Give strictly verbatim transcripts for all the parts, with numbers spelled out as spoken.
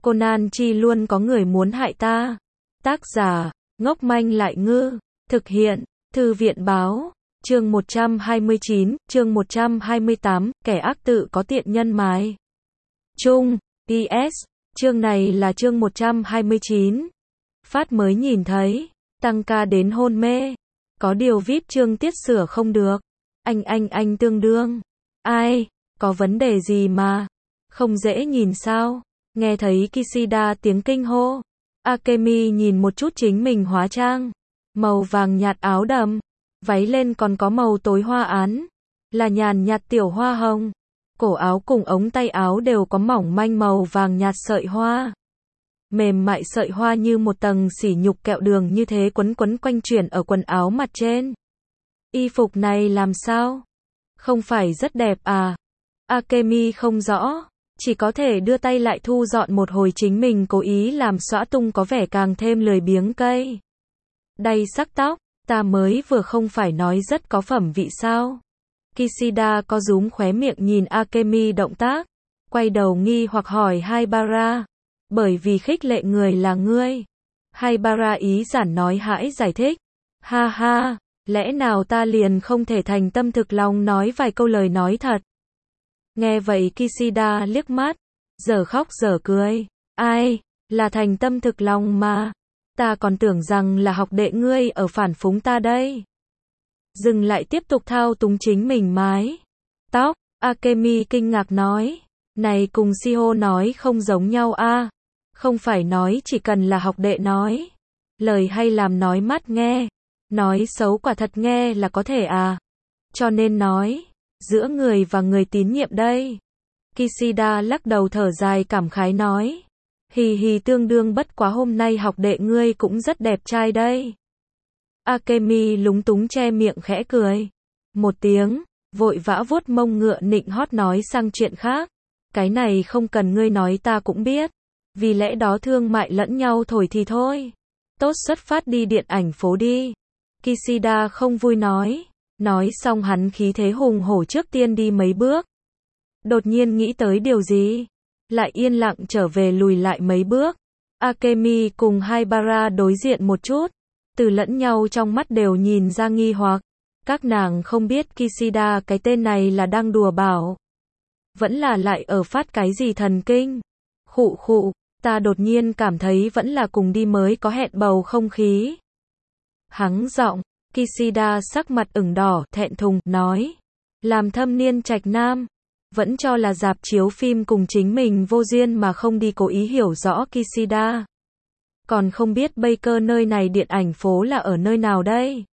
Conan chi luôn có người muốn hại ta. Tác giả, ngốc manh lại ngư. Thực hiện, Thư viện báo. Chương một trăm hai mươi chín, chương một trăm hai mươi tám, kẻ ác tự có tiện nhân mài. Chung, pê ét, chương này là chương một trăm hai mươi chín. Phát mới nhìn thấy, tăng ca đến hôn mê. Có điều vê i pê chương tiết sửa không được. Anh anh anh tương đương. Ai, có vấn đề gì mà? Không dễ nhìn sao? Nghe thấy Kishida tiếng kinh hô. Akemi nhìn một chút chính mình hóa trang. Màu vàng nhạt áo đầm. Váy lên còn có màu tối hoa án. Là nhàn nhạt tiểu hoa hồng. Cổ áo cùng ống tay áo đều có mỏng manh màu vàng nhạt sợi hoa. Mềm mại sợi hoa như một tầng sỉ nhục kẹo đường như thế quấn quấn quanh chuyển ở quần áo mặt trên. Y phục này làm sao? Không phải rất đẹp à? Akemi không rõ. Chỉ có thể đưa tay lại thu dọn một hồi chính mình cố ý làm xõa tung có vẻ càng thêm lười biếng cây. Đay sắc tóc, ta mới vừa không phải nói rất có phẩm vị sao? Kishida có rúm khóe miệng nhìn Akemi động tác. Quay đầu nghi hoặc hỏi Haibara. Bởi vì khích lệ người là ngươi. Haibara ý giản nói hãi giải thích. Ha ha, lẽ nào ta liền không thể thành tâm thực lòng nói vài câu lời nói thật? Nghe vậy Kishida liếc mắt, giờ khóc giờ cười. Ai, là thành tâm thực lòng mà. Ta còn tưởng rằng là học đệ ngươi ở phản phúng ta đây. Dừng lại tiếp tục thao túng chính mình mái tóc. Akemi kinh ngạc nói. Này cùng Shiho nói không giống nhau a. À? Không phải nói chỉ cần là học đệ nói. Lời hay làm nói mắt nghe. Nói xấu quả thật nghe là có thể à. Cho nên nói. Giữa người và người tín nhiệm đây. Kishida lắc đầu thở dài cảm khái nói. Hì hì tương đương bất quá hôm nay học đệ ngươi cũng rất đẹp trai đây. Akemi lúng túng che miệng khẽ cười. Một tiếng, vội vã vuốt mông ngựa nịnh hót nói sang chuyện khác. Cái này không cần ngươi nói ta cũng biết. Vì lẽ đó thương mại lẫn nhau thổi thì thôi. Tốt xuất phát đi điện ảnh phố đi. Kishida không vui nói. Nói xong hắn khí thế hùng hổ trước tiên đi mấy bước. Đột nhiên nghĩ tới điều gì. Lại yên lặng trở về lùi lại mấy bước. Akemi cùng Haibara đối diện một chút. Từ lẫn nhau trong mắt đều nhìn ra nghi hoặc. Các nàng không biết Kishida cái tên này là đang đùa bảo. Vẫn là lại ở phát cái gì thần kinh. Khụ khụ, ta đột nhiên cảm thấy vẫn là cùng đi mới có hẹn bầu không khí. Hắng giọng, Kishida sắc mặt ửng đỏ, thẹn thùng, nói. Làm thâm niên trạch nam. Vẫn cho là rạp chiếu phim cùng chính mình vô duyên mà không đi cố ý hiểu rõ Kishida. Còn không biết Baker nơi này điện ảnh phố là ở nơi nào đây?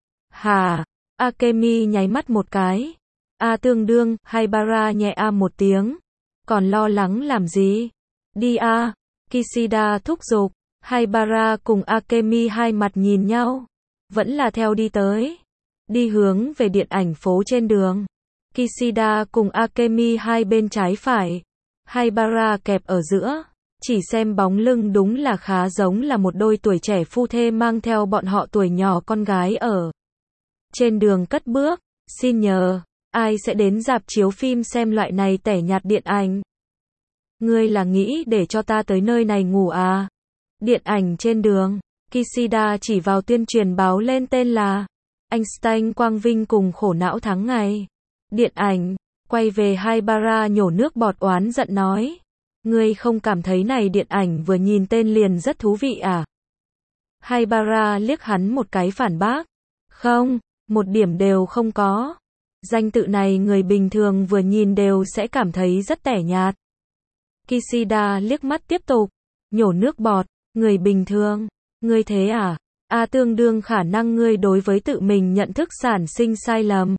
Hà, Akemi nháy mắt một cái. A tương đương, Haibara nhẹ a một tiếng. Còn lo lắng làm gì? Đi a, Kishida thúc giục. Haibara cùng Akemi hai mặt nhìn nhau. Vẫn là theo đi tới. Đi hướng về điện ảnh phố trên đường. Kishida cùng Akemi hai bên trái phải. Haibara kẹp ở giữa. Chỉ xem bóng lưng đúng là khá giống là một đôi tuổi trẻ phu thê mang theo bọn họ tuổi nhỏ con gái ở trên đường cất bước. Xin nhờ, ai sẽ đến rạp chiếu phim xem loại này tẻ nhạt điện ảnh? Ngươi là nghĩ để cho ta tới nơi này ngủ à? Điện ảnh trên đường. Kishida chỉ vào tuyên truyền báo lên tên là Einstein Quang Vinh cùng khổ não tháng ngày. Điện ảnh. Quay về Haibara nhổ nước bọt oán giận nói. Ngươi không cảm thấy này điện ảnh vừa nhìn tên liền rất thú vị à? Haibara liếc hắn một cái phản bác. Không, một điểm đều không có. Danh tự này người bình thường vừa nhìn đều sẽ cảm thấy rất tẻ nhạt. Kishida liếc mắt tiếp tục. Nhổ nước bọt, người bình thường. Ngươi thế à? A tương đương khả năng ngươi đối với tự mình nhận thức sản sinh sai lầm.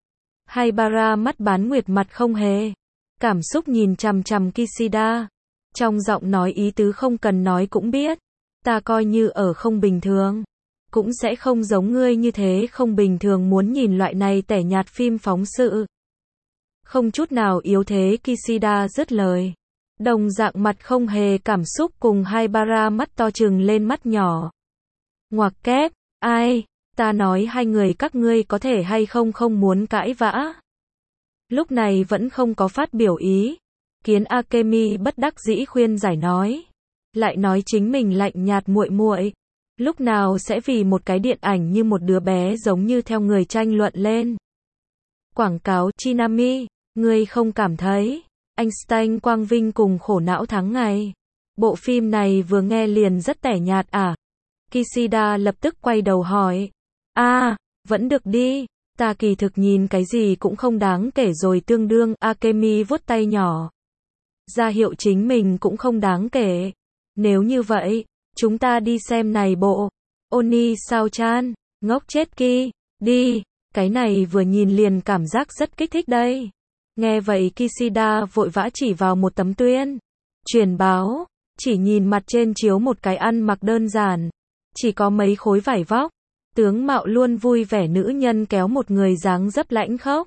Haibara mắt bán nguyệt mặt không hề. Cảm xúc nhìn chằm chằm Kishida. Trong giọng nói ý tứ không cần nói cũng biết. Ta coi như ở không bình thường. Cũng sẽ không giống ngươi như thế không bình thường muốn nhìn loại này tẻ nhạt phim phóng sự. Không chút nào yếu thế Kishida dứt lời. Đồng dạng mặt không hề cảm xúc cùng Haibara mắt to trừng lên mắt nhỏ. Ngoặc kép, ai, ta nói hai người các ngươi có thể hay không không muốn cãi vã. Lúc này vẫn không có phát biểu ý. Kiến Akemi bất đắc dĩ khuyên giải nói. Lại nói chính mình lạnh nhạt muội muội, lúc nào sẽ vì một cái điện ảnh như một đứa bé giống như theo người tranh luận lên. Quảng cáo Chinami, ngươi không cảm thấy Einstein quang vinh cùng khổ não tháng ngày. Bộ phim này vừa nghe liền rất tẻ nhạt à? Kishida lập tức quay đầu hỏi. A, à, vẫn được đi, ta kỳ thực nhìn cái gì cũng không đáng kể rồi tương đương. Akemi vuốt tay nhỏ, ra hiệu chính mình cũng không đáng kể. Nếu như vậy, chúng ta đi xem này bộ. Oni sao chan, ngốc chết ki, đi, cái này vừa nhìn liền cảm giác rất kích thích đây. Nghe vậy Kishida vội vã chỉ vào một tấm tuyên truyền báo, chỉ nhìn mặt trên chiếu một cái ăn mặc đơn giản, chỉ có mấy khối vải vóc, tướng mạo luôn vui vẻ nữ nhân kéo một người dáng dấp lãnh khốc.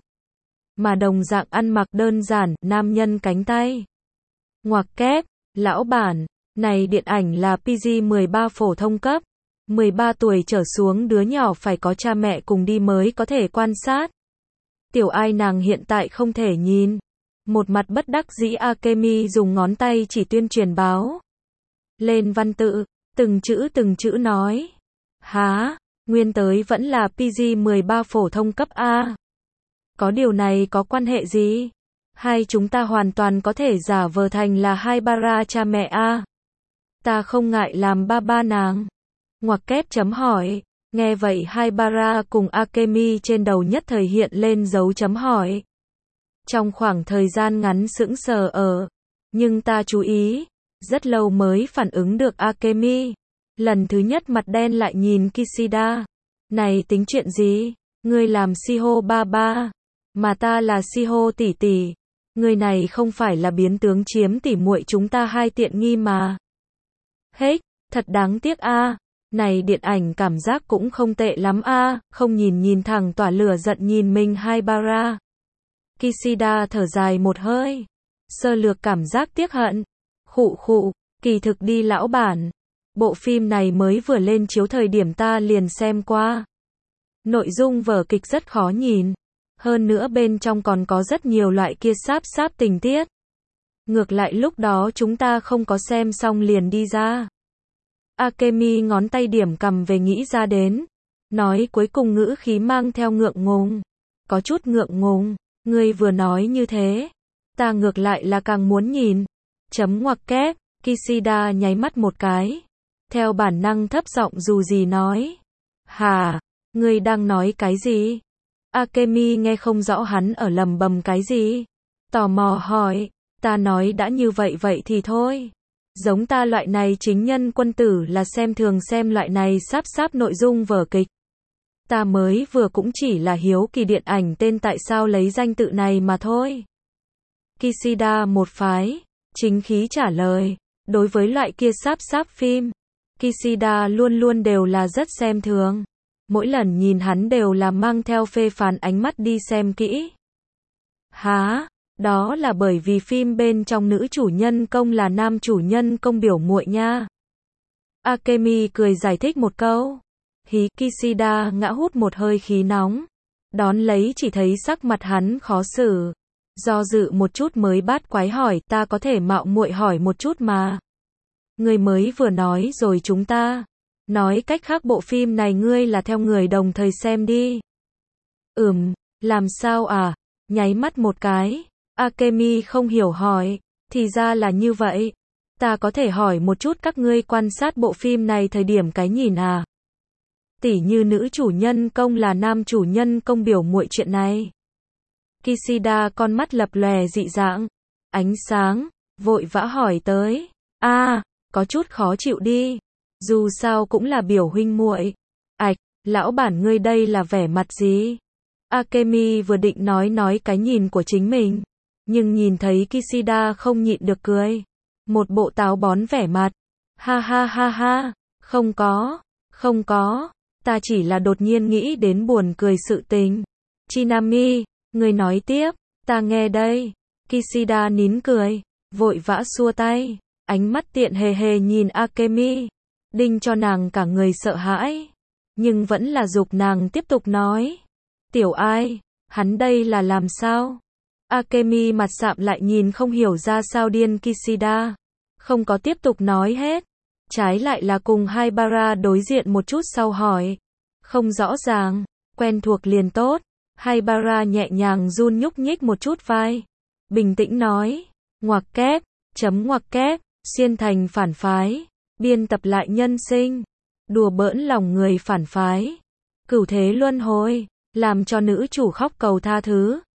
Mà đồng dạng ăn mặc đơn giản, nam nhân cánh tay ngoặc kép, lão bản, này điện ảnh là pê giê mười ba phổ thông cấp, mười ba tuổi trở xuống đứa nhỏ phải có cha mẹ cùng đi mới có thể quan sát. Tiểu Ai nàng hiện tại không thể nhìn. Một mặt bất đắc dĩ Akemi dùng ngón tay chỉ tuyên truyền báo lên văn tự, từng chữ từng chữ nói. Há, nguyên tới vẫn là pê giê mười ba phổ thông cấp A. Có điều này có quan hệ gì? Hay chúng ta hoàn toàn có thể giả vờ thành là hai bara cha mẹ A. Ta không ngại làm ba ba nàng. Ngoặc kép chấm hỏi. Nghe vậy hai bara cùng Akemi trên đầu nhất thời hiện lên dấu chấm hỏi. Trong khoảng thời gian ngắn sững sờ ở. Nhưng ta chú ý, rất lâu mới phản ứng được Akemi. Lần thứ nhất mặt đen lại nhìn Kishida. Này tính chuyện gì? Ngươi làm Shiho ba ba, mà ta là Shiho tỷ tỷ. Người này không phải là biến tướng chiếm tỉ muội chúng ta hai tiện nghi mà. Hết, thật đáng tiếc a. À. Này điện ảnh cảm giác cũng không tệ lắm a, à. Không nhìn nhìn thẳng tỏa lửa giận nhìn mình hai bara. Kishida thở dài một hơi, sơ lược cảm giác tiếc hận. Khụ khụ, kỳ thực đi lão bản. Bộ phim này mới vừa lên chiếu thời điểm ta liền xem qua. Nội dung vở kịch rất khó nhìn. Hơn nữa bên trong còn có rất nhiều loại kia sáp sáp tình tiết. Ngược lại lúc đó chúng ta không có xem xong liền đi ra. Akemi ngón tay điểm cầm về nghĩ ra đến. Nói cuối cùng ngữ khí mang theo ngượng ngùng. Có chút ngượng ngùng, ngươi vừa nói như thế. Ta ngược lại là càng muốn nhìn. Chấm ngoặc kép, Kishida nháy mắt một cái. Theo bản năng thấp giọng dù gì nói. Hà, ngươi đang nói cái gì? Akemi nghe không rõ hắn ở lầm bầm cái gì. Tò mò hỏi, ta nói đã như vậy vậy thì thôi. Giống ta loại này chính nhân quân tử là xem thường xem loại này sáp sáp nội dung vở kịch. Ta mới vừa cũng chỉ là hiếu kỳ điện ảnh tên tại sao lấy danh tự này mà thôi. Kishida một phái, chính khí trả lời, đối với loại kia sáp sáp phim, Kishida luôn luôn đều là rất xem thường. Mỗi lần nhìn hắn đều là mang theo phê phán ánh mắt đi xem kỹ. Há, đó là bởi vì phim bên trong nữ chủ nhân công là nam chủ nhân công biểu muội nha. Akemi cười giải thích một câu. Hí, Kishida ngã hút một hơi khí nóng. Đón lấy chỉ thấy sắc mặt hắn khó xử. Do dự một chút mới bát quái hỏi, ta có thể mạo muội hỏi một chút mà. Ngươi mới vừa nói rồi chúng ta. Nói cách khác bộ phim này ngươi là theo người đồng thời xem đi. Ừm, làm sao à? Nháy mắt một cái. Akemi không hiểu hỏi. Thì ra là như vậy. Ta có thể hỏi một chút các ngươi quan sát bộ phim này thời điểm cái nhìn à? Tỉ như nữ chủ nhân công là nam chủ nhân công biểu muội chuyện này. Kishida con mắt lập lòe dị dạng. Ánh sáng, vội vã hỏi tới. A, à, có chút khó chịu đi. Dù sao cũng là biểu huynh muội. Ảch, lão bản ngươi đây là vẻ mặt gì? Akemi vừa định nói nói cái nhìn của chính mình. Nhưng nhìn thấy Kishida không nhịn được cười. Một bộ táo bón vẻ mặt. Ha ha ha ha, không có, không có. Ta chỉ là đột nhiên nghĩ đến buồn cười sự tình. Chinami, người nói tiếp, ta nghe đây. Kishida nín cười, vội vã xua tay. Ánh mắt tiện hề hề nhìn Akemi. Đinh cho nàng cả người sợ hãi. Nhưng vẫn là giục nàng tiếp tục nói. Tiểu Ai, hắn đây là làm sao? Akemi mặt sạm lại nhìn không hiểu ra sao điên Kishida. Không có tiếp tục nói hết. Trái lại là cùng Haibara đối diện một chút sau hỏi. Không rõ ràng, quen thuộc liền tốt. Haibara nhẹ nhàng run nhúc nhích một chút vai. Bình tĩnh nói. Ngoặc kép, chấm ngoặc kép, xuyên thành phản phái. Biên tập lại nhân sinh. Đùa bỡn lòng người phản phái. Cửu thế luân hồi, làm cho nữ chủ khóc cầu tha thứ.